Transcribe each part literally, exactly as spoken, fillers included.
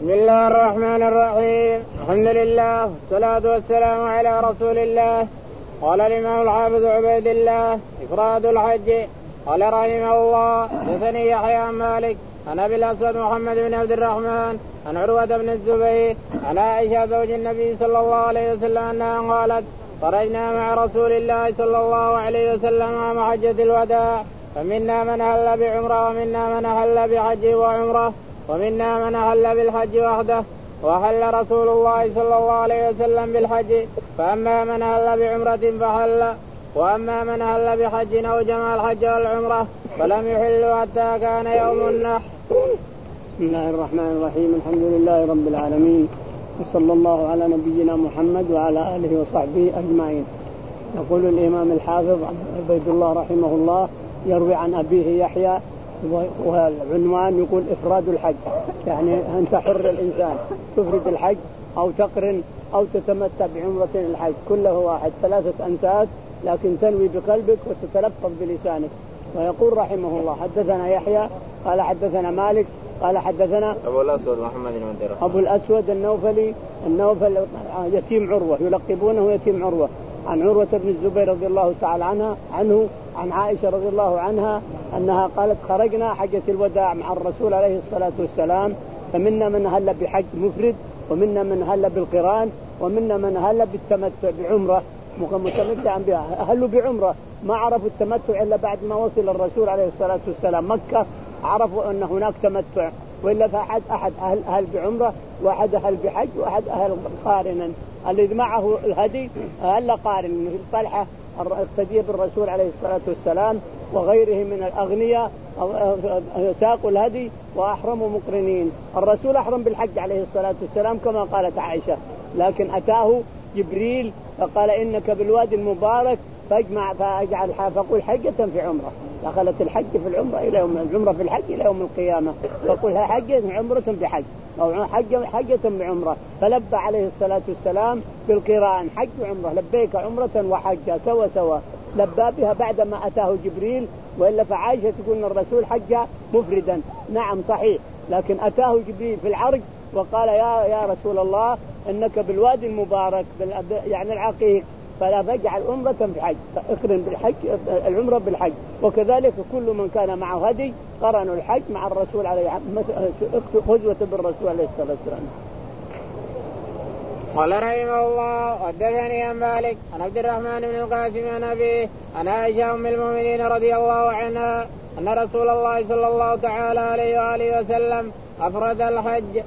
بسم الله الرحمن الرحيم. الحمد لله والصلاة والسلام على رسول الله. قال الإمام الحافظ عبيد الله إفراد الحج. قال رحمه الله حدثني يحيى عن مالك عن أبي الأسود محمد بن عبد الرحمن عن عروة بن الزبير عن عائشة زوج النبي صلى الله عليه وسلم أنها قالت خرجنا مع رسول الله صلى الله عليه وسلم عام حجة الوداع فمنا من أهل بعمرة ومنا من أهل بحج وعمرة ومنا من أهل بالحج وحده وحل رسول الله صلى الله عليه وسلم بالحج فأما من أهل بعمرة فحل وأما من أهل بحج أو جمع الحج والعمرة فلم يحل حتى كان يوم النحر. بسم الله الرحمن الرحيم. الحمد لله رب العالمين وصلى الله على نبينا محمد وعلى آله وصحبه أجمعين. يقول الإمام الحافظ عبيد الله رحمه الله يروي عن أبيه يحيى والعنوان يقول إفراد الحج، يعني أنت حر الإنسان تفرد الحج أو تقرن أو تتمتع بعمرة الحج كله واحد، ثلاثة أنسات لكن تنوي بقلبك وتتلفظ بلسانك. ويقول رحمه الله حدثنا يحيى قال حدثنا مالك قال حدثنا أبو الأسود محمد بن عبد الرحمن أبو الأسود النوفلي النوفل يتيم عروة يلقبونه يتيم عروة عن عروة بن الزبير رضي الله تعالى عنها عنه عن عائشة رضي الله عنها أنها قالت خرجنا حجة الوداع مع الرسول عليه الصلاة والسلام فمنا من هل بحج مفرد ومنا من هل بالقران ومنا من هل بالتمتع بعمرة متمتعا بها. أهلوا بعمرة ما عرفوا التمتع إلا بعد ما وصل الرسول عليه الصلاة والسلام مكة عرفوا أن هناك تمتع، وإلا فأحد أحد أهل, أهل بعمرة وأحد أهل بحج وأحد أهل قارنا. الذي معه الهدي أهل قارن مثل طلحة اقتدي بالرسول عليه الصلاة والسلام وغيره من الأغنياء ساقوا الهدي وأحرموا مقرنين. الرسول أحرم بالحج عليه الصلاة والسلام كما قالت عائشة، لكن أتاه جبريل فقال إنك بالوادي المبارك فاجمع فاجعل فقل حجة في عمرة. دخلت الحج في العمرة إلى يوم العمرة في الحج إلى يوم القيامة، فقلها حجة عمرة بحج أو حجة حجة بعمرة. فلبى عليه الصلاة والسلام بالقران حج وعمرة، لبيك عمرة وحجة سوا سوا لبى بها بعدما أتاه جبريل. وإلا فعائشة تقول أن الرسول حج مفردا، نعم صحيح، لكن أتاه جبريل في العرج وقال يا يا رسول الله إنك بالوادي المبارك يعني العقيق فلا تجعل عمرة بحج اقرن بالحج العمرة بالحج. وكذلك كل من كان معه هدي قرنوا الحج مع الرسول عليه قدوة بالرسول عليه الصلاة والسلام. قال رحمه الله حدثني عن مالك عن عبد الرحمن بن القاسم عن أبيه عن عائشة أم المؤمنين رضي الله عنها أن رسول الله صلى الله تعالى عليه وآله وسلم أفرد الحج.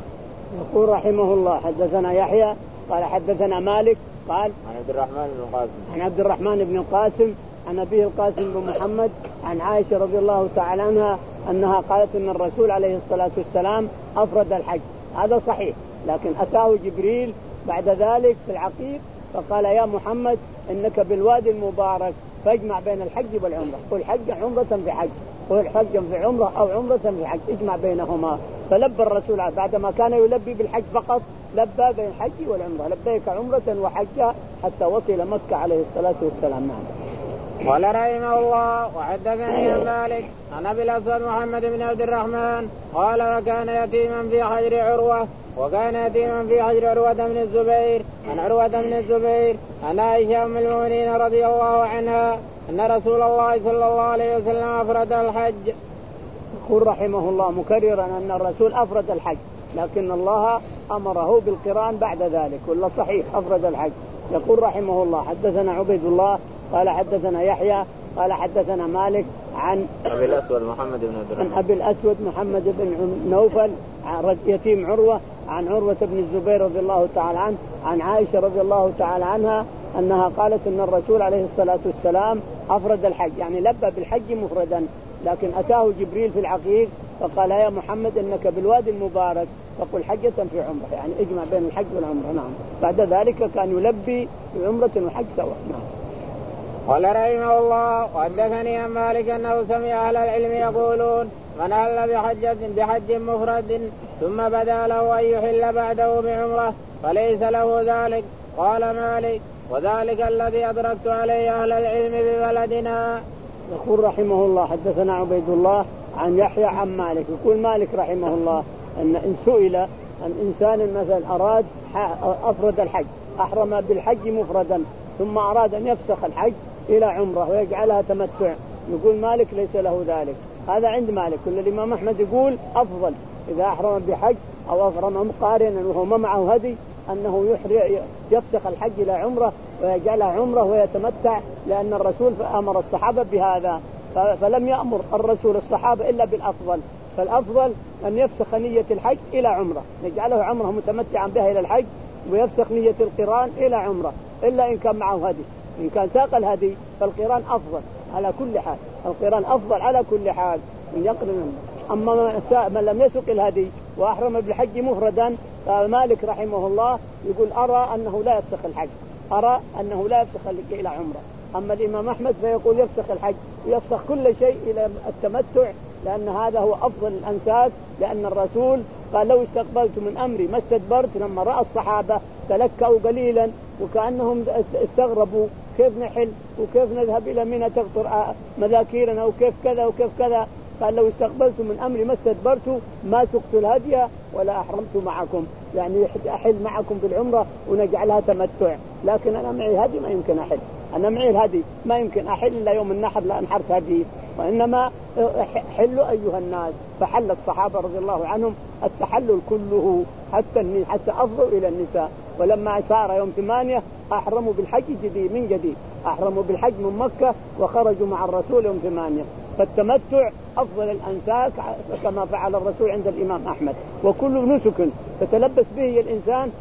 يقول رحمه الله حدثنا يحيى قال حدثنا مالك قال عن عبد الرحمن بن القاسم عن عبد الرحمن بن القاسم عن أبيه القاسم بن محمد عن عائشة رضي الله تعالى عنها أنها قالت أن الرسول عليه الصلاة والسلام أفرد الحج. هذا صحيح، لكن أتاه جبريل بعد ذلك في العقيق فقال يا محمد إنك بالوادي المبارك فاجمع بين الحج والعمرة، قل حج عمرة في حج قل حج في عمرة أو عمرة في حج اجمع بينهما. فلبى الرسول بعدما كان يلبي بالحج فقط لبى بين الحج والعمرة لبيك عمرة وحجة حتى وصل مكة عليه الصلاة والسلام. نعم. قال رحمه الله وحدثني عن مالك عن أبي الأسود محمد بن عبد الرحمن قال وكان يتيما في حجر عروة وكان يتيما في حجر عروة بن الزبير عن عروة بن الزبير عن عائشة أم المؤمنين رضي الله عنها أن رسول الله صلى الله عليه وسلم أفرد الحج. يقول رحمه الله مكررا أن الرسول أفرد الحج، لكن الله أمره بالقران بعد ذلك، ولا صحيح أفرد الحج. يقول رحمه الله حدثنا عبيد الله قال حدثنا يحيى قال حدثنا مالك عن أبي الأسود محمد بن عبد الرحمن عن أبي الأسود محمد بن نوفل يتيم عروة عن عروة بن الزبير رضي الله تعالى عنه عن عائشة رضي الله تعالى عنها أنها قالت أن الرسول عليه الصلاة والسلام أفرد الحج، يعني لبى بالحج مفردا، لكن أتاه جبريل في العقيق فقال يا محمد إنك بالوادي المبارك فقل حجة في عمرة، يعني اجمع بين الحج والعمرة. نعم. بعد ذلك كان يلبي بعمرة وحج سوا. نعم. قال رحمه الله وحدثني عن مالك أنه سمع أهل العلم يقولون من أهل بحجة بحج مفرد ثم بدا له أن يحل بعده بعمرة فليس له ذلك. قال مالك وذلك الذي أدركت عليه أهل العلم ببلدنا. يقول رحمه الله حدثنا عبيد الله عن يحيى عن مالك. يقول مالك رحمه الله أن إن سئل الإنسان مثلا أراد أفرد الحج، أحرم بالحج مفردا ثم أراد أن يفسخ الحج إلى عمرة ويجعلها تمتع، يقول مالك ليس له ذلك. هذا عند مالك. كل الإمام أحمد يقول أفضل إذا أحرم بحج أو أحرم قارنا وهو ما معه هدي أنه يفسخ الحج إلى عمرة ويجعلها عمرة ويتمتع، لأن الرسول أمر الصحابة بهذا، فلم يأمر الرسول الصحابة إلا بالأفضل. فالأفضل أن يفسخ نية الحج إلى عمرة، يجعله عمرة متمتعا بها إلى الحج، ويفسخ نية القران إلى عمرة، إلا إن كان معه هدي. إن كان ساق الهدي فالقران أفضل على كل حال، القران أفضل على كل حال من يقرن. أما من لم يسق الهدي وأحرم بالحج مفردا فمالك رحمه الله يقول أرى أنه لا يفسخ الحج، أرى أنه لا يفسخ إلى عمرة. أما الإمام أحمد فيقول يفسخ الحج ويفسخ كل شيء إلى التمتع، لأن هذا هو أفضل الأنساك، لأن الرسول قال لو استقبلت من أمري ما استدبرت. لما رأى الصحابة تلكأوا قليلا وكأنهم استغربوا كيف نحل وكيف نذهب إلى منى تقطر مذاكيرنا وكيف كذا وكيف كذا، قال لو استقبلت من أمري ما استدبرت ما سقت الهدي ولا أحرمت معكم، يعني أحل معكم بالعمرة ونجعلها تمتع. لكن أنا معي هدي ما يمكن أحل، أنا معي الهدي ما يمكن أحل إلا يوم النحر لأن حرت هدي، وإنما حلوا أيها الناس. فحل الصحابة رضي الله عنهم التحلل كله حتى حتى أفضوا إلى النساء. ولما صار يوم ثمانية أحرموا بالحج جديد من جديد، أحرموا بالحج من مكة وخرجوا مع الرسول يوم ثمانية. فالتمتع أفضل الأنساك كما فعل الرسول عند الإمام أحمد، وكل نسك تتلبس به الإنسان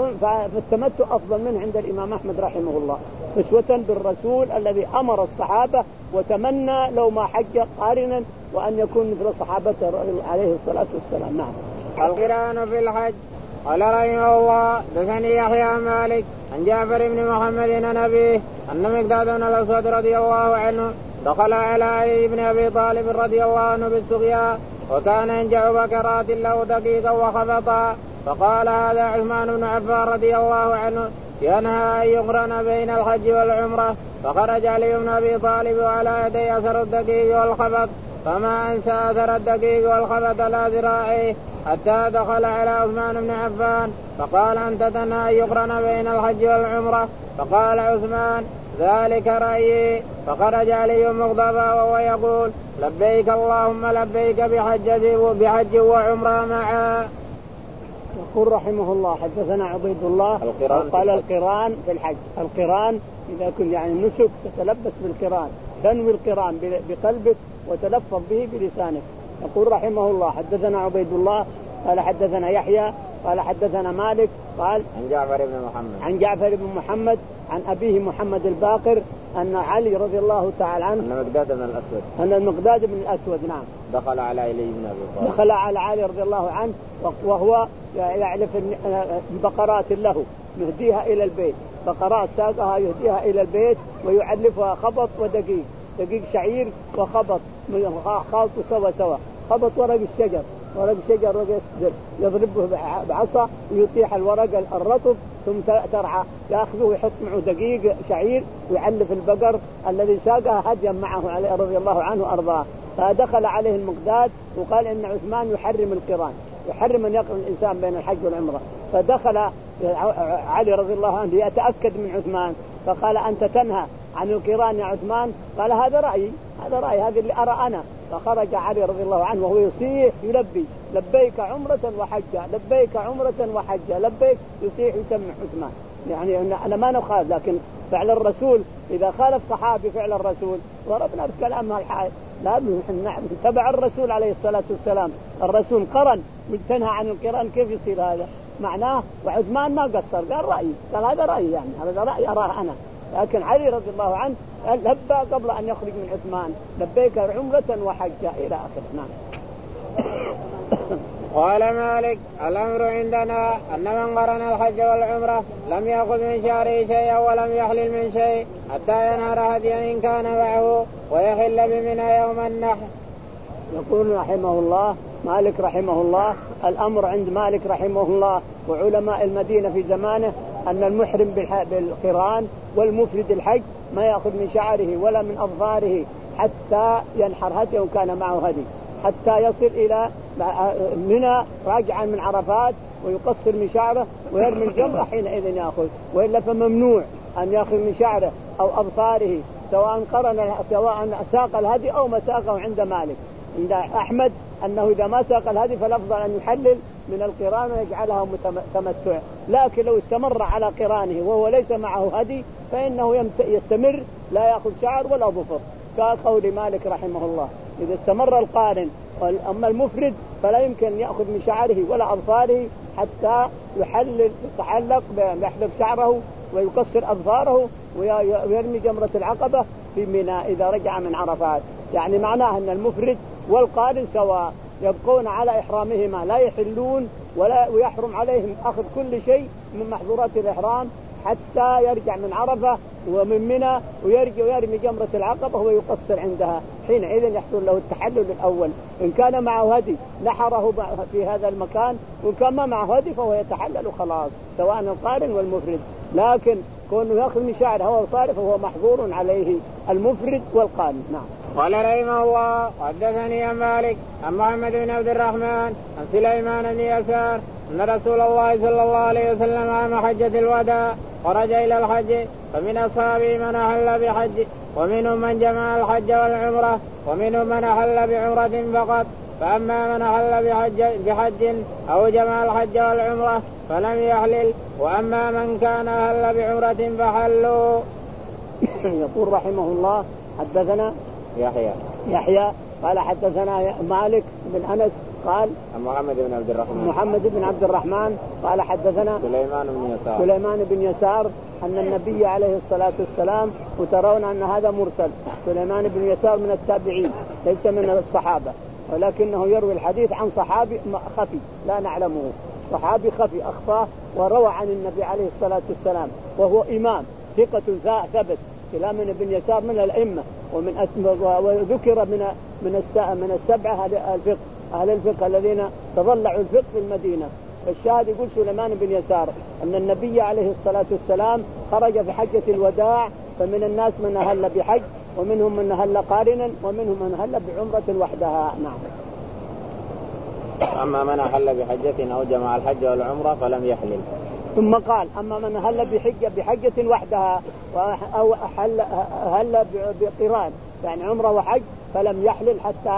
فالتمتع أفضل منه عند الإمام أحمد رحمه الله، أسوة بالرسول الذي أمر الصحابة وتمنى لو ما حج قارنا وأن يكون مثل صحابته عليه الصلاة والسلام. نعم. القران في الحج. قال رحمه الله دثني يحيى مالك عن جعفر بن محمد عن أبيه أن مقداد بن الأسود رضي الله عنه دخل على علي بن أبي طالب رضي الله عنه بالسقيا وكان ينجع بكرات له دقيقا وخبطا، فقال هذا عثمان بن عفان رضي الله عنه ينهى أن يقرن بين الحج والعمرة. فخرج علي بن أبي طالب وعلى يدي أثر الدقيق والخبط، فما أنسى أثر الدقيق والخبط لا ذراعيه حتى دخل على عثمان بن عفان فقال أنت تنهى أن يقرن بين الحج والعمرة؟ فقال عثمان ذلك رأيي. فخرج علي مغضبا وهو يقول لبيك اللهم لبيك بحج وعمرة معا. يقول رحمه الله حدثنا عبيد الله قال القران في الحج. القران إذا كنت يعني النسك تتلبس بالقران، تنوي القران بقلبك وتلفظ به بلسانك. يقول رحمه الله حدثنا عبيد الله قال حدثنا يحيى قال حدثنا مالك قال عن جعفر بن محمد عن جعفر بن محمد عن أبيه محمد الباقر أن علي رضي الله تعالى عنه أن مقداد بن الأسود أن المقداد بن الأسود نعم دخل على علي بن أبي طالب دخل على علي رضي الله عنه وهو يعلف بقرات له يهديها إلى البيت، بقرات ساقها يهديها إلى البيت ويعلفها خبط ودقيق، دقيق شعير وخبط خالط سوا سوا، خبط ورق الشجر ورق الشجر ورق السدر يضربه بعصا ويطيح الورق الرطب ثم ترعى يأخذه ويحط معه دقيق شعير ويعلف البقر الذي ساقها هديا معه عليه رضي الله عنه أرضاه. فدخل عليه المقداد وقال إن عثمان يحرم القران، يحرم أن يقرن الإنسان بين الحج والعمرة. فدخل علي رضي الله عنه يتأكد من عثمان فقال أنت تنهى عن القران يا عثمان؟ قال هذا رأيي هذا رأيي هذا اللي أرى أنا. فخرج علي رضي الله عنه وهو يصيح يلبي لبيك عمرة وحجة لبيك عمرة وحجة لبيك، يصيح يسمع عثمان. يعني أنا ما نخالف، لكن فعل الرسول إذا خالف صحابي فعل الرسول ضربنا بكلام الحائط، لا نتبع الرسول عليه الصلاة والسلام. الرسول قرن وتنهى عن القران، كيف يصير هذا؟ معناه وعثمان ما قصر قال رأيي، قال هذا رأيي يعني هذا رأيي أراه أنا. لكن علي رضي الله عنه لبى قبل أن يخرج من عثمان لبيك عمرة وحجة إلى آخره. نعم. قال مالك الأمر عندنا أن من قرن الحج والعمرة لم يأخذ من شعره شيئا ولم يحلل من شيء حتى ينهر هديا إن كان معه ويحل بمنى يوم النحر. يقول رحمه الله مالك رحمه الله الأمر عند مالك رحمه الله وعلماء المدينة في زمانه أن المحرم بالقران والمفرد الحج ما يأخذ من شعره ولا من أظفاره حتى ينحر هدي وكان معه هدي، حتى يصل إلى منى راجعا من عرفات ويقصر من شعره ويرمي الجمرة حينئذ يأخذ، وإلا فممنوع أن يأخذ من شعره أو أظفاره سواء قرن سواء ساق الهدي أو ما ساقه عند مالك. عند أحمد أنه إذا ما ساق الهدي فالأفضل أن يحلل من القران ويجعلها متمتع، لكن لو استمر على قرانه وهو ليس معه هدي فإنه يستمر لا يأخذ شعر ولا ظفر، كقول مالك رحمه الله. إذا استمر القارن، أما المفرد فلا يمكن يأخذ من شعره ولا أظفاره حتى يحلل يتعلق بيحلق شعره ويقصر أظفاره ويرمي جمرة العقبة في منى إذا رجع من عرفات. يعني معناه أن المفرد والقارن سواء، يبقون على إحرامهما لا يحلون ولا ويحرم عليهم أخذ كل شيء من محظورات الإحرام حتى يرجع من عرفة ومن منى ويرجع ويرمي جمرة العقبة ويقصر عندها، حينئذ يحصل له التحلل الأول. إن كان معه هدي نحره في هذا المكان، وإن كان ما معه هدي فهو يتحلل خلاص سواء القارن والمفرد. لكن كونه يأخذ من شعره هو القارن فهو محظور عليه المفرد والقارن. نعم. قال رحمه الله حدثني عن مالك عن محمد بن عبد الرحمن عن سليمان بن يسار أن رسول الله صلى الله عليه وسلم عام حجة الوداع خرج إلى الحج، فمن أصحابه من أحل بحج ومنهم من جمع الحج والعمرة ومنهم من أحل بعمرة فقط. فأما من أحل بحج, بحج أو جمع الحج والعمرة فلم يحلل، وأما من كان أحل بعمرة فحلوا. يقول رحمه الله حدثنا يحيى يحيى قال حدثنا مالك بن أنس قال محمد بن عبد الرحمن محمد بن عبد الرحمن قال حدثنا سليمان بن يسار سليمان بن يسار أن النبي عليه الصلاة والسلام، وترون أن هذا مرسل. سليمان بن يسار من التابعين ليس من الصحابة، ولكنه يروي الحديث عن صحابي خفي لا نعلمه، صحابي خفي أخفاه وروى عن النبي عليه الصلاة والسلام، وهو إمام ثقة ثبت. سليمان بن يسار من الأئمة ومن وذكر من من من السبعة أهل الفقه أهل الفقه الذين تضلعوا الفقه في المدينة. الشاهد يقول سليمان بن يسار أن النبي عليه الصلاة والسلام خرج في حجة الوداع، فمن الناس من أهل بحج ومنهم من أهل قارنا ومنهم من أهل بعمرة وحدها. نعم. أما من أهل بحجة أو جمع الحج والعمرة فلم يحلل. ثم قال أما من أهل بحجة بحجة وحدها أو أحل أهل بقران يعني عمرة وحج فلم يحلل حتى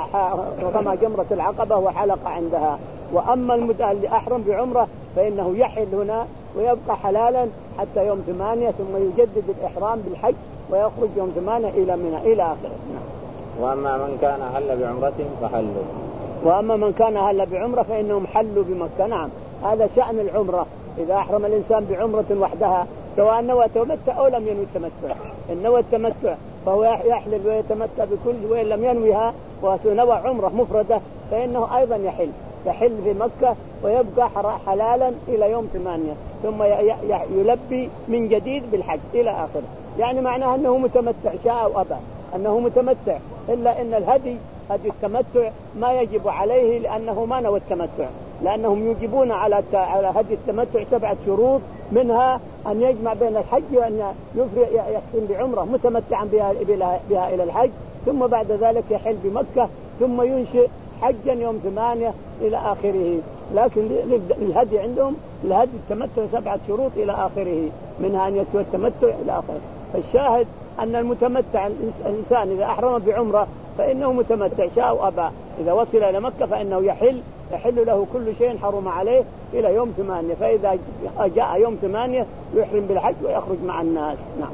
رمى جمرة العقبة وحلق عندها. وأما المتأهل أحرم بعمرة فإنه يحل هنا ويبقى حلالا حتى يوم ثمانية، ثم يجدد الإحرام بالحج ويخرج يوم ثمانية إلى منى إلى آخره. وأما من كان أهل بعمرة فحلوا وأما من كان أهل بعمرة فإنهم حلوا بمكة. نعم، هذا شأن العمرة. إذا أحرم الإنسان بعمرة وحدها سواء نوى التمتع أو لم ينوي التمتع، إن نوى التمتع فهو يحلل ويتمتع بكل، وإن لم ينويها ونوى عمرة مفردة فإنه أيضا يحل يحل في مكة ويبقى حلالا إلى يوم ثمانية، ثم يلبي من جديد بالحج إلى آخره. يعني معناه أنه متمتع شاء أو أبى أنه متمتع، إلا أن الهدي هدي التمتع ما يجب عليه لأنه ما نوى التمتع، لأنهم يجبون على على هدي التمتع سبعة شروط، منها أن يجمع بين الحج وأن يفرق يحسن بعمرة متمتعا بها, بها إلى الحج، ثم بعد ذلك يحل بمكة ثم ينشئ حجا يوم ثمانية إلى آخره. لكن الهدي عندهم الهدي التمتع سبعة شروط إلى آخره، منها أن يتوى التمتع إلى آخره. فالشاهد أن المتمتع الإنسان إذا أحرم بعمرة فإنه متمتع شاء وأبى، إذا وصل إلى مكة فإنه يحل يحل له كل شيء حرم عليه إلى يوم ثمانية، فإذا جاء يوم ثمانية يحرم بالحج ويخرج مع الناس. نعم.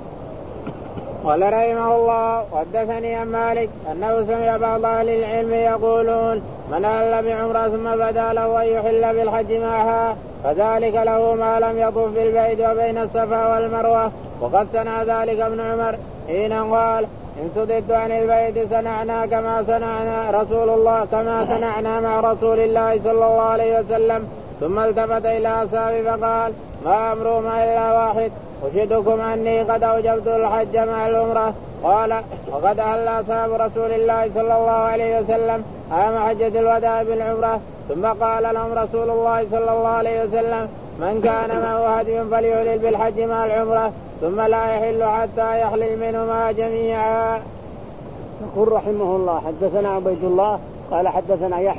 قال رحمه الله وحدثني عن مالك أنه سمع بعض أهل العلم يقولون من أهل بعمرة ثم بدا له أن يحل بالحج معها فذلك له ما لم يطف بالبيت وبين الصفا والمروة. وقد صنع ذلك ابن عمر حين قال إن صددت عن البيت صنعنا كما صنعنا رسول الله كما صنعنا مع رسول الله صلى الله عليه وسلم. ثم التفت إلى أصحابه فقال ما أمرهما إلا واحد أشهدكم أني قد أوجبت الحج مع العمرة. قال وقد أهل أصحاب رسول الله صلى الله عليه وسلم عام حجة الوداع بالعمرة. ثم قال لهم رسول الله صلى الله عليه وسلم من كان معه هدي فليحلل بالحج مع العمرة ثم لا يحل حتى يحلل منهما جميعا. يقول رحمه الله حدثنا عبيد الله قال حدثنا يحيى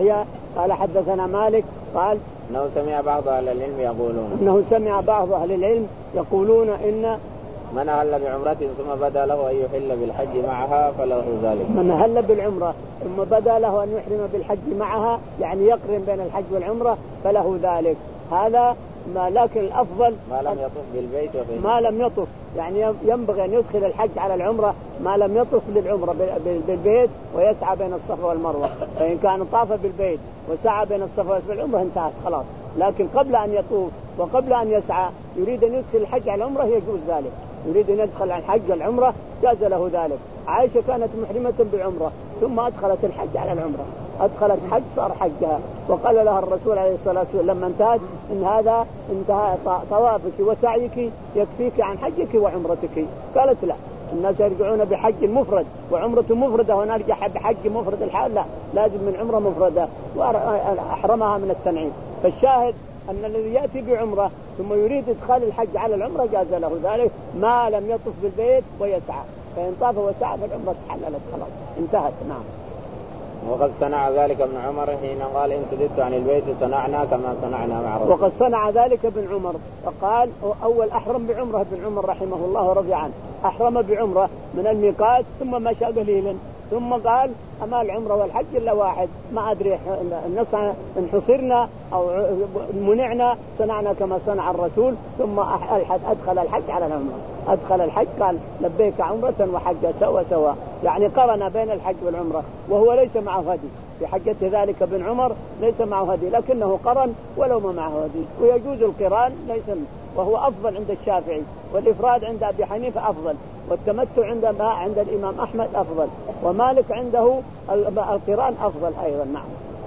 قال حدثنا مالك قال انه سمع بعض اهل العلم يقولون انه سمع بعض اهل العلم يقولون ان من أهل بعمرة ثم بدا له أن يحل بالحج معها فله ذلك. من أهل بالعمرة ثم بدا له أن يحرم بالحج معها يعني يقرن بين الحج والعمرة فله ذلك. هذا ما لكن الأفضل ما لم يطف بالبيت وفيه. ما لم يطف يعني ينبغي أن يدخل الحج على العمرة ما لم يطف للعمرة بالبيت ويسعى بين الصفا والمروة. فإن كان طاف بالبيت وسعى بين الصفا والعمرة انتهت خلاص. لكن قبل أن يطوف وقبل أن يسعى يريد أن يدخل الحج على العمرة يجوز ذلك. يريد أن يدخل الحج العمرة جاز له ذلك. عائشة كانت محرمة بعمرة ثم أدخلت الحج على العمرة أدخلت حج صار حجها وقال لها الرسول عليه الصلاة والسلام لما انتهت إن هذا انتهى طوافك وسعيك يكفيك عن حجك وعمرتك. قالت لا الناس يرجعون بحج مفرد وعمرة مفردة ونرجع بحج مفرد الحال لا لازم من عمرة مفردة وأحرمها من التنعيم. فالشاهد أن الذي يأتي بعمرة ثم يريد إدخال الحج على العمرة جاز له ذلك ما لم يطف بالبيت ويسعى. فإن طاف وسعى فالعمرة تحللت خلاص انتهت. نعم. وقد صنع ذلك ابن عمر حين قال إن سددت عن البيت صنعنا كما صنعنا مع رسول. وقد صنع ذلك ابن عمر فقال أول أحرم بعمرة ابن عمر رحمه الله ورضي عنه أحرم بعمرة من الميقات ثم مشى قليلا ثم قال أما العمرة والحج إلا واحد ما أدري إن حصرنا أو منعنا صنعنا كما صنع الرسول ثم أدخل الحج على العمرة. أدخل الحج قال لبيك عمرة وحجة سوا سوا يعني قرن بين الحج والعمرة وهو ليس معه هدي. في حجة ذلك بن عمر ليس معه هدي لكنه قرن ولو ما معه هدي. ويجوز القران ليس وهو أفضل عند الشافعي والإفراد عند أبي حنيفة أفضل والتمتع عند عند الإمام أحمد أفضل ومالك عنده القران أفضل أيضا. نعم.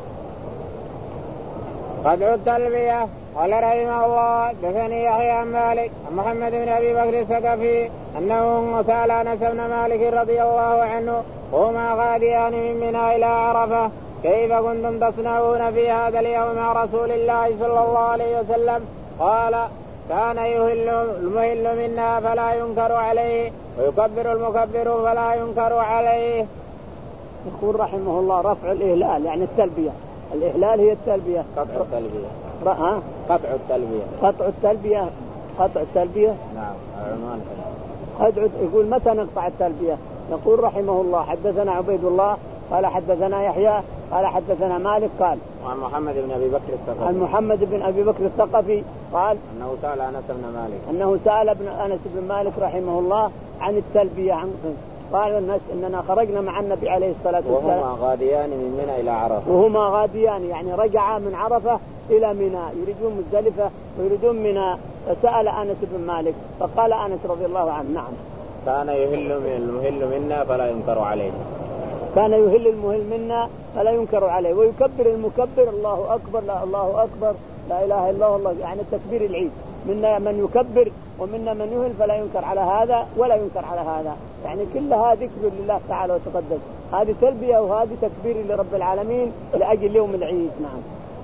قطع التلبية. قال رحمه الله دثني يحيى عن مالك عن محمد بن أبي بكر الثقفي أنه سأل أنس بن مالك رضي الله عنه وهما غاديان من منى إلى عرفة كيف كنتم تصنعون في هذا اليوم مع رسول الله صلى الله عليه وسلم؟ قال كان يهل المهل منا فلا ينكر عليه ويكبر المكبر فلا ينكر عليه. يقول رحمه الله رفع الإهلال يعني التلبية. الإهلال هي التلبية. قطع التلبية. ها؟ قطع التلبية. قطع التلبية. قطع التلبية. نعم. عنوان قطع. يقول متى نقطع التلبية؟ يقول رحمه الله حدثنا عبيد الله قال حدثنا يحيى قال حدثنا مالك قال عن محمد بن أبي بكر الثقفي عن محمد بن أبي بكر الثقفي قال أنه سأل أنس بن مالك أنه سأل ابن أنس بن مالك رحمه الله عن التلبية عن قال الناس إننا خرجنا مع النبي عليه الصلاة والسلام وهما غاديان من منى إلى عرفة وهما غاديان يعني رجعا من عرفة إلى منى يريدون مزدلفة ويريدون منى. فسأل أنس بن مالك فقال أنس رضي الله عنه نعم كان يهل المهل منا فلا ينكر عليه. كان يهل المهل منا فلا ينكر عليه ويكبر المكبر الله أكبر لا الله أكبر لا إله إلا الله يعني التكبير العيد. منا من يكبر ومنا من يهل فلا ينكر على هذا ولا ينكر على هذا يعني كلها ذكر لله تعالى وتقدس. هذه تلبية وهذه تكبير لرب العالمين لأجل يوم العيد. نعم.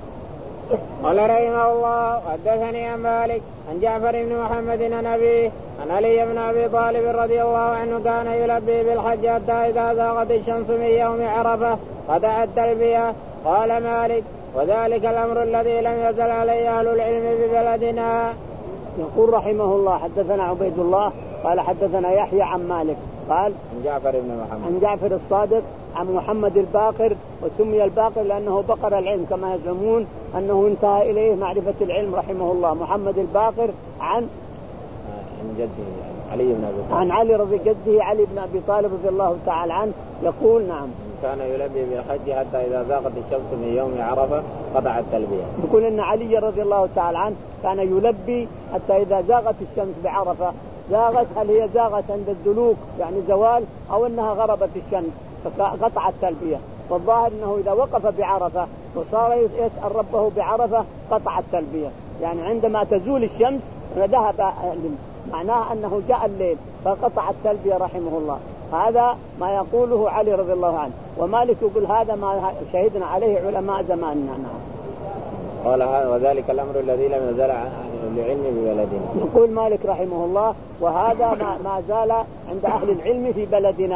قال رحمه الله حدثني عن مالك عن جعفر بن محمد عن أبيه عن علي بن أبي طالب رضي الله عنه كان يلبي بالحج حتى إذا زاغت الشمس من يوم عرفة قطع التلبية. قال مالك وذلك الأمر الذي لم يزل عليه أهل العلم ببلدنا. يقول رحمه الله حدثنا عبيد الله قال حدثنا يحيى عن مالك قال عن جعفر بن محمد عن جعفر الصادق عن محمد الباقر وسمي الباقر لأنه بقر العلم كما يزعمون أنه انتهى إليه معرفة العلم رحمه الله. محمد الباقر عن عن جده علي بن أبي طالب عن علي رضي جده علي بن أبي طالب رضي الله تعالى عنه يقول نعم كان يلبي بالحج حتى إذا زاغت الشمس من يوم عرفة قطع التلبية. يقول إن علي رضي الله تعالى عنه كان يلبي حتى إذا زاغت الشمس بعرفة. زاغت هل هي زاغت عند الدلوك يعني زوال أو أنها غربت الشمس فقطع التلبية. والظاهر أنه إذا وقف بعرفة وصار يسأل ربه بعرفة قطع التلبية يعني عندما تزول الشمس ذهب معناه أنه جاء الليل فقطع التلبية رحمه الله. هذا ما يقوله علي رضي الله عنه. ومالك يقول هذا ما شهدنا عليه علماء زماننا. نعم. قال وذلك الأمر الذي لم يزل العلم ببلدنا. يقول مالك رحمه الله وهذا ما, ما زال عند أهل العلم في بلدنا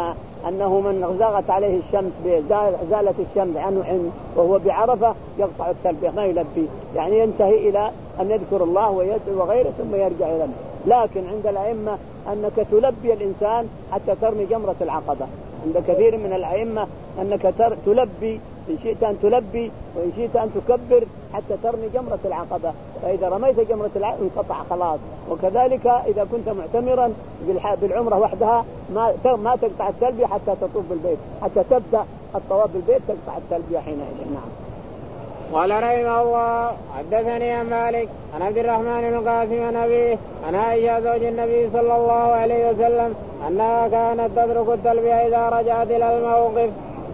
أنه من زاغت عليه الشمس زالت الشمس عنه وهو بعرفة يقطع التلبية ما يلبي، يعني ينتهي إلى أن يذكر الله ويدعو وغيره ثم يرجع إلى. لكن عند الأئمة أنك تلبي الإنسان حتى ترمي جمرة العقبة. عند كثير من الأئمة أنك تلبي، إن شئت أن تلبي وإن شئت أن تكبر حتى ترمي جمرة العقبة، فإذا رميت جمرة العقبة انقطع خلاص. وكذلك إذا كنت معتمرا بالعمرة وحدها ما ما تقطع التلبية حتى تطوف بالبيت، حتى تبدأ الطواف بالبيت تقطع التلبية حينئذ. نعم. قال رحمه الله حدثني عن مالك عن عبد الرحمن بن القاسم عن أبيه عن عائشة زوج النبي صلى الله عليه وسلم أنها كانت تترك التلبية إذا رجعت إلى الموقف.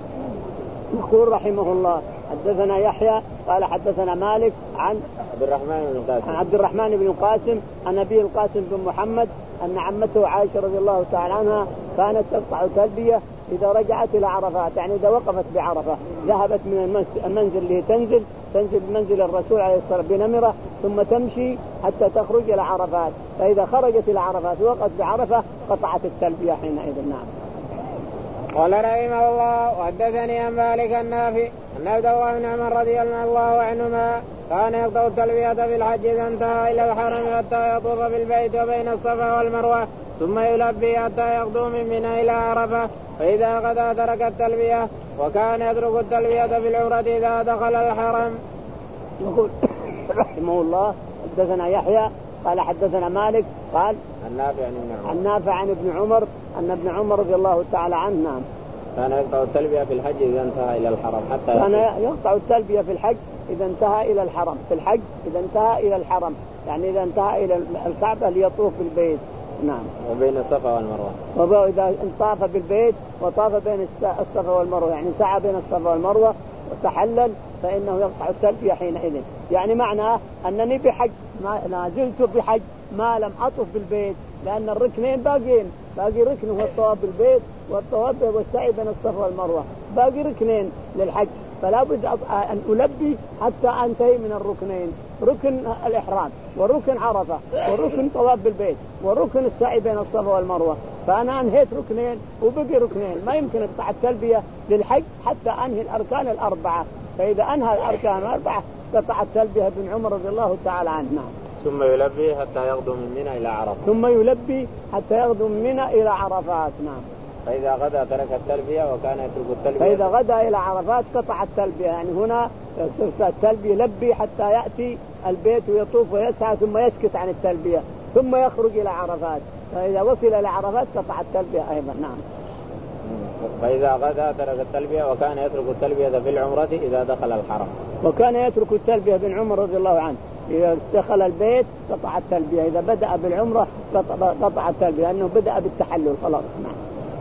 يقول رحمه الله حدثنا يحيى قال حدثنا مالك عن عبد الرحمن بن القاسم عن عبد الرحمن بن القاسم عن أبي القاسم بن محمد أن عمته عائشة رضي الله تعالى عنها كانت تقطع تلبية إذا رجعت إلى عرفات، يعني إذا وقفت بعرفة ذهبت من المنزل اللي تنزل تنزل منزل الرسول عليه الصلاة والسلام بنمرة ثم تمشي حتى تخرج إلى عرفات، فإذا خرجت إلى عرفات ووقفت بعرفة قطعت التلبية حينئذ. نعم. قال رحمه الله وحدثني عن مالك النافع أن عبد الله بن عمر رضي الله عنهما كان يقطع التلبية في الحج إذا انتهى إلى الحرم حتى يطوف بالبيت وبين الصفا والمروة ثم يلبي حتى يغدو من منى إلى عرفة، فإذا غدا ترك التلبية وكان يترك التلبية في العمرة إذا دخل الحرم. يقول رحمه الله حدثنا يحيى قال حدثنا مالك قال عن نافع عن ابن عمر أن ابن عمر رضي الله تعالى عنه نعم كان يقطع التلبية في الحج إذا انتهى إلى الحرم حتى كان يقطع التلبية في الحج إذا انتهى إلى الحرم في الحج إذا انتهى إلى الحرم يعني إذا انتهى إلى الكعبة ليطوف بالبيت. نعم. وبين الصفا والمروة وإذا طاف بالبيت وطاف بين الصفا والمروة يعني سعى بين الصفا والمروة وتحلل فإنه يقطع التلبية حينئذ. يعني معناه أنني بحج ما زلت بحج ما لم أطف بالبيت، لأن الركنين باقين، باقي ركن هو الطواف بالبيت والطواف والسعي بين الصفا والمروة، باقي ركنين للحج، فلا بد أن ألبي حتى أنتهي من الركنين، ركن الإحرام وركن عرفة وركن طواف بالبيت وركن السعي بين الصفا والمروة، فأنا أنهيت ركنين وبقي ركنين، ما يمكن أقطع التلبية للحج حتى أنهي الأركان الأربعة، فإذا أنهى الأركان الأربعة قطع التلبية ابن عمر رضي الله تعالى عنه. ثم يلبي حتى يغدو من منى إلى عرفات ثم يلبي حتى يغدو من منى إلى عرفات. نعم. فإذا غدا ترك التلبية وكان يترك التلبية فإذا غدا إلى عرفات قطع التلبية، يعني هنا التلبية يلبي حتى يأتي البيت ويطوف ويسعى ثم يسكت عن التلبية ثم يخرج إلى عرفات، فإذا وصل إلى عرفات قطع التلبية أيضا. نعم. فإذا غدا ترك التلبية وكان يترك التلبية في العمرة إذا دخل الحرم وكان يترك التلبية بن عمر رضي الله عنه إذا دخل البيت قطع التلبية، إذا بدأ بالعمرة قطع التلبية لأنه بدأ بالتحلل خلاص. نعم.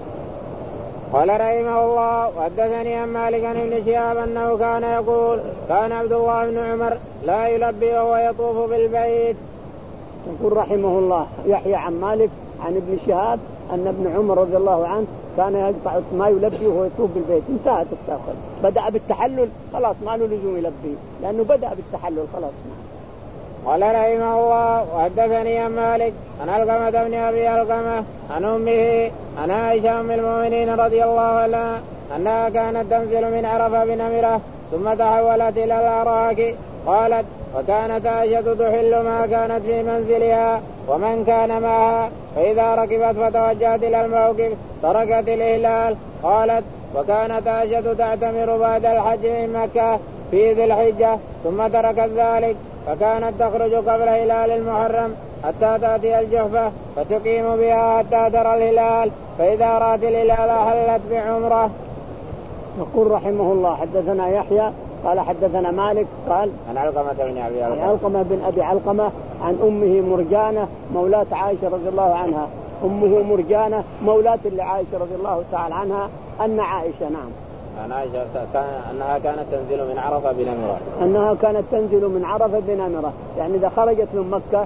قال رحمه الله وحدثني عن مالك عن ابن شهاب أنه كان يقول كان عبد الله بن عمر لا يلبي وهو يطوف بالبيت. يقول رحمه الله يحيى عن مالك عن ابن شهاب أن ابن عمر رضي الله عنه كان يقطع ما يلبي وهو يطوف بالبيت، انتهت التأخذ، بدأ بالتحلل خلاص ما له لزوم يلبي لأنه بدأ بالتحلل خلاص. قال رحمه الله وحدثني عن مالك عن علقمة بن أبي علقمة عن أمه عن عائشة أم المؤمنين رضي الله عنها أنها كانت تنزل من عرفة بنمرة ثم تحولت إلى الأراك، قالت وكانت عائشة تحل ما كانت في منزلها ومن كان معها، فإذا ركبت فتوجهت إلى الموقف تركت الإهلال. قالت وكانت عائشة تعتمر بعد الحج من مكة في ذي الحجة ثم تركت ذلك، فكانت تخرج قبل هلال المحرم حتى تأتي الجحفة فتقيم بها حتى ترى الهلال، فإذا رأت الهلال حلت بعمرة. يقول رحمه الله حدثنا يحيى قال حدثنا مالك قال عن علقمة بن أبي علقمة عن علقمة بن أبي علقمة عن أمه مرجانة مولاة عائشة رضي الله عنها، أمه مرجانة مولاة لعائشة رضي الله تعالى عنها أن عائشة نعم عن عائشة أنها كانت تنزل من عرفة بنمرة أنها كانت تنزل من عرفة بنمرة، يعني إذا خرجت من مكة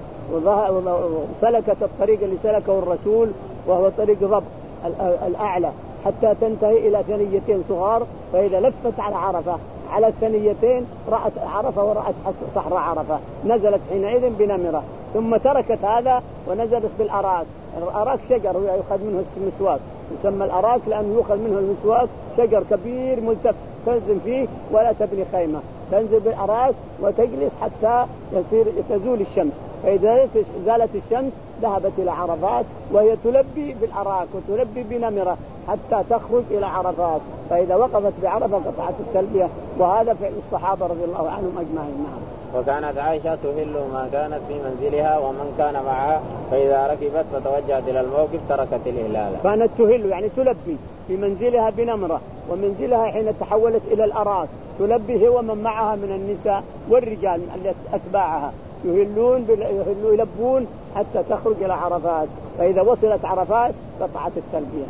وسلكت الطريق اللي سلكه الرسول وهو طريق ضبط الأعلى حتى تنتهي إلى ثنيتين صغار، فإذا لفت على عرفة على الثنيتين رأت عرفة ورأت صحراء عرفة، نزلت حينئذ بنمرة ثم تركت هذا ونزلت بالأراك. الأراك شجر يؤخذ منه المسواك، يسمى الأراك لأنه يؤخذ منه المسواك، شجر كبير ملتف تنزل فيه ولا تبني خيمة، تنزل بالأراك وتجلس حتى يصير تزول الشمس، فإذا زالت الشمس ذهبت إلى عرفات وهي تلبي بالأراك وتلبي بنمرة حتى تخرج إلى عرفات، فإذا وقفت بعرفة قطعت التلبية، وهذا فعل الصحابة رضي الله عنهم أجمعين. وكانت عائشة تهل ما كانت في منزلها ومن كان معها، فإذا ركبت فتوجهت إلى الموقف تركت الإهلال. كانت تهل يعني تلبي في منزلها بنمرة، ومنزلها حين تحولت إلى الأراك تلبي هو من معها من النساء والرجال التي أتباعها، يهلون يلبون حتى تخرج إلى عرفات، فإذا وصلت عرفات قطعت التلبية.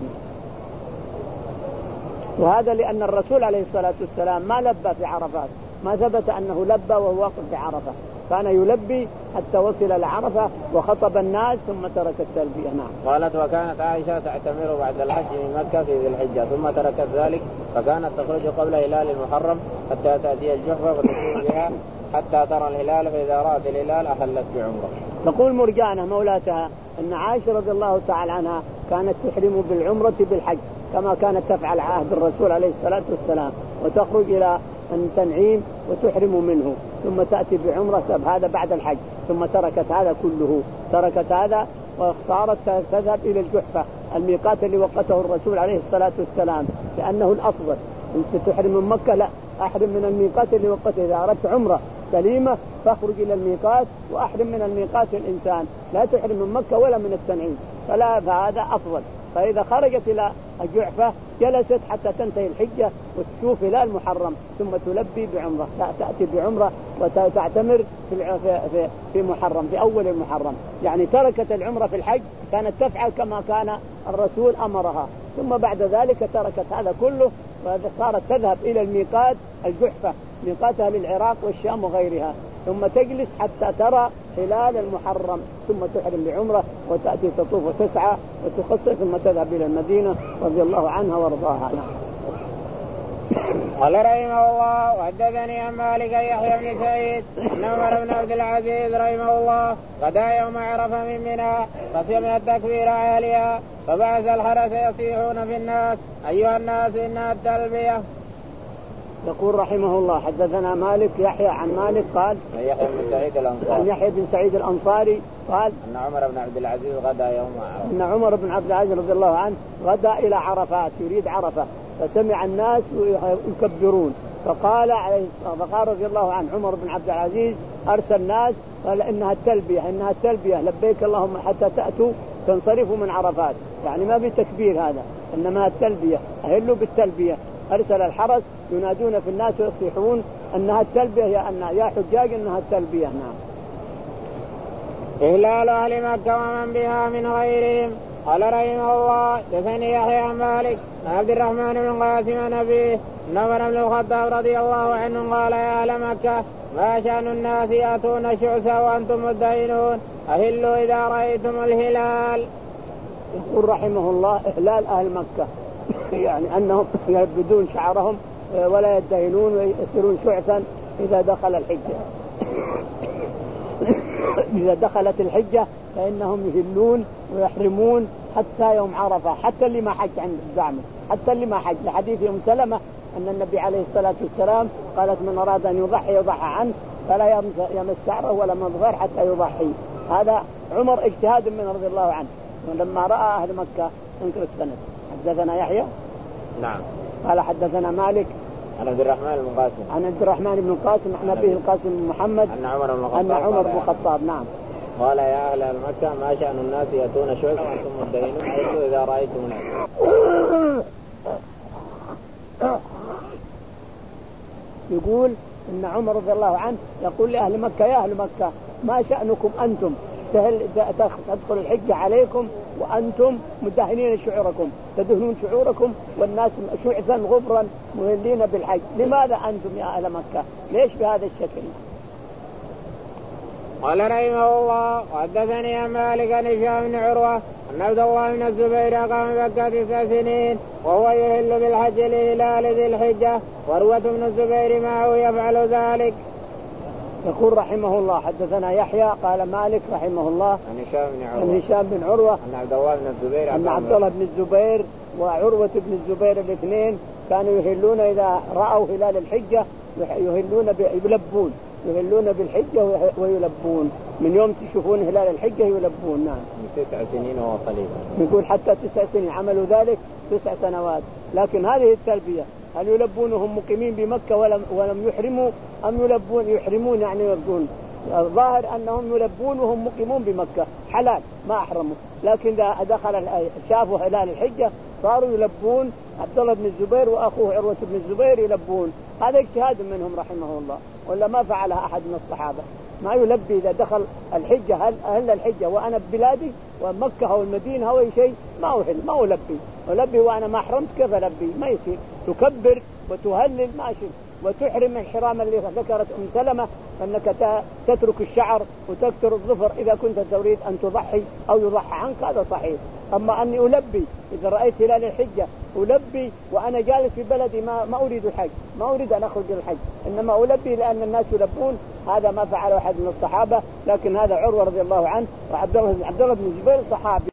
وهذا لأن الرسول عليه الصلاة والسلام ما لبى في عرفات، ما ثبت أنه لبى وهو واقف في عرفة، كان يلبي حتى وصل لعرفة وخطب الناس ثم ترك التلبية. نعم. قالت وكانت عائشة تعتمر بعد الحج من مكة في ذي الحجة ثم تركت ذلك، فكانت تخرج قبل هلال المحرم حتى تأتي الجحفة وتكون بها حتى ترى الهلال، فإذا رأت الهلال أحلت بعمرة. تقول مرجانة مولاتها أن عائشة رضي الله تعالى عنها كانت تحرم بالعمرة بالحج كما كانت تفعل عهد الرسول عليه الصلاة والسلام، وتخرج إلى التنعيم وتحرم منه ثم تأتي بعمرة، هذا بعد الحج، ثم تركت هذا كله، تركت هذا وصارت تذهب إلى الجحفة الميقات اللي وقته الرسول عليه الصلاة والسلام، لأنه الأفضل. أنت تحرم من مكة، لا، أحرم من الميقات اللي وقته. إذا أردت عمرة سليمة فاخرج إلى الميقات وأحرم من الميقات الإنسان، لا تحرم من مكة ولا من التنعيم، فلا، فهذا أفضل. فإذا خرجت إلى الجحفة جلست حتى تنتهي الحجة وتشوف هلال محرم ثم تلبي بعمرة، تأتي بعمرة وتعتمر في في في محرم، في أول المحرم، يعني تركت العمرة في الحج، كانت تفعل كما كان الرسول أمرها، ثم بعد ذلك تركت هذا كله وصارت تذهب إلى الميقات الجحفة، ميقاتها للعراق والشام وغيرها، ثم تجلس حتى ترى هلال المحرم ثم تحرم بعمرة وتأتي تطوف وتسعى وتقصر ثم تذهب إلى المدينة رضي الله عنها وارضاها. قال رحمه الله وحدثني عن مالك يحيى بن سعيد أن عمر بن عبد العزيز رحمه الله غدا يوم عرفة من منى فسمع التكبير عاليا فبعث الحرس يصيحون في الناس أيها الناس إنها التلبية. يقول رحمه الله حدثنا مالك يحيى عن مالك قال يحيى بن سعيد الأنصاري عن يحيى بن سعيد الأنصاري قال أن عمر بن عبد العزيز غدا يوم عرفة أن عمر بن عبد العزيز رضي الله عنه غدا إلى عرفات يريد عرفة، فسمع الناس يكبرون فقال عليه فقال رضي الله عنه عمر بن عبد العزيز أرسل الناس قال إنها التلبية إنها التلبية لبيك اللهم حتى تأتوا تنصرفوا من عرفات، يعني ما بتكبير هذا إنما التلبية، أهلوا بالتلبية. أرسل الحرس ينادون في الناس ويصيحون أنها التلبية يا أن يا حجاج إنها التلبية. نعم. إهلال أهل مكة ومن بها من غيرهم. قال رحمه الله دثني يحيى عن مالك عن عبد الرحمن بن قاسم عن أبيه أن عمر بن الخطاب رضي الله عنه قال يا أهل مكة ما شأن الناس يأتون شعثا وأنتم مدهنون أهلوا إذا رأيتم الهلال. يقول رحمه الله إهلال أهل مكة يعني أنهم يبدون شعرهم ولا يدهنون ويسيرون شعثا إذا دخل الحجة. إذا دخلت الحجة فإنهم يهلون ويحرمون حتى يوم عرفة، حتى اللي ما حج عند الزعمة، حتى اللي ما حج، لحديث أم سلمة أن النبي عليه الصلاة والسلام قالت من أراد أن يضحي يضحى عنه فلا يمس شعره ولا مظهر حتى يضحي. هذا عمر اجتهاد من رضي الله عنه لما رأى أهل مكة انكر السند. حدثنا يحيى نعم قال حدثنا مالك عن عبد الرحمن بن قاسم عن عبد الرحمن بن قاسم عن أبيه القاسم بن محمد أن عمر بن الخطاب أن عمر بن الخطاب نعم قال يا أهل مكة ما شأن الناس يأتون شعثا وأنتم مدهنون أهلوا إذا رأيتم الهلال. يقول إن عمر رضي الله عنه يقول لأهل مكة يا أهل مكة ما شأنكم أنتم تدخل الحجة عليكم وأنتم مدهنين شعوركم، تدهنون شعوركم والناس شعثا غبرا مهلين بالحج، لماذا أنتم يا أهل مكة ليش بهذا الشكل؟ قال رحمه الله وحدثني عن مالك عن هشام بن عروة أن عبد الله بن الزبير قام مكة تسع سنين وهو يهل بالحج لهلال ذي الحجة وروة بن الزبير معه يفعل ذلك. يقول رحمه الله حدثنا يحيى قال مالك رحمه الله عن هشام بن عروة عن هشام بن عروة عن عبد الله بن الزبير أن عبد الله بن الزبير وعروة بن الزبير الاثنين كانوا يهلون إذا رأوا هلال الحجة يهلون يلبون يهلون بالحجة ويلبون من يوم تشوفون هلال الحجة يلبون. نعم من تسع سنين وهو قليل يقول حتى تسع سنين عملوا ذلك تسع سنوات. لكن هذه التلبية هل يلبون وهم مقيمين بمكة ولم ولم يحرموا أم يلبون يحرمون يعني يلبون؟ الظاهر أنهم يلبون وهم مقيمون بمكة حلال ما أحرموا، لكن إذا دخل شافوا هلال الحجة صاروا يلبون. عبد الله بن الزبير وأخوه عروة بن الزبير يلبون. هذا اجتهاد منهم رحمه الله، ولا ما فعلها أحد من الصحابة. ما يلبي إذا دخل الحجة هل أهل الحجة وأنا ببلادي ومكة أو المدينة أو أي شيء ما أهل ما ألبي ألبي وأنا ما أحرمت كيف ألبي؟ ما يصير. تكبر وتهلل ماشي وتحرم الحرام اللي ذكرت أم سلمة أنك تترك الشعر وتكتر الظفر إذا كنت تريد أن تضحي أو يضحى عنك هذا صحيح. أما أني ألبي إذا رأيت هلال الحجة ألبي وأنا جالس في بلدي ما ما أريد الحج ما أريد أن أخرج للحج إنما ألبي لأن الناس يلبون، هذا ما فعله أحد من الصحابة. لكن هذا عروة رضي الله عنه وعبد الله بن الزبير صحابي.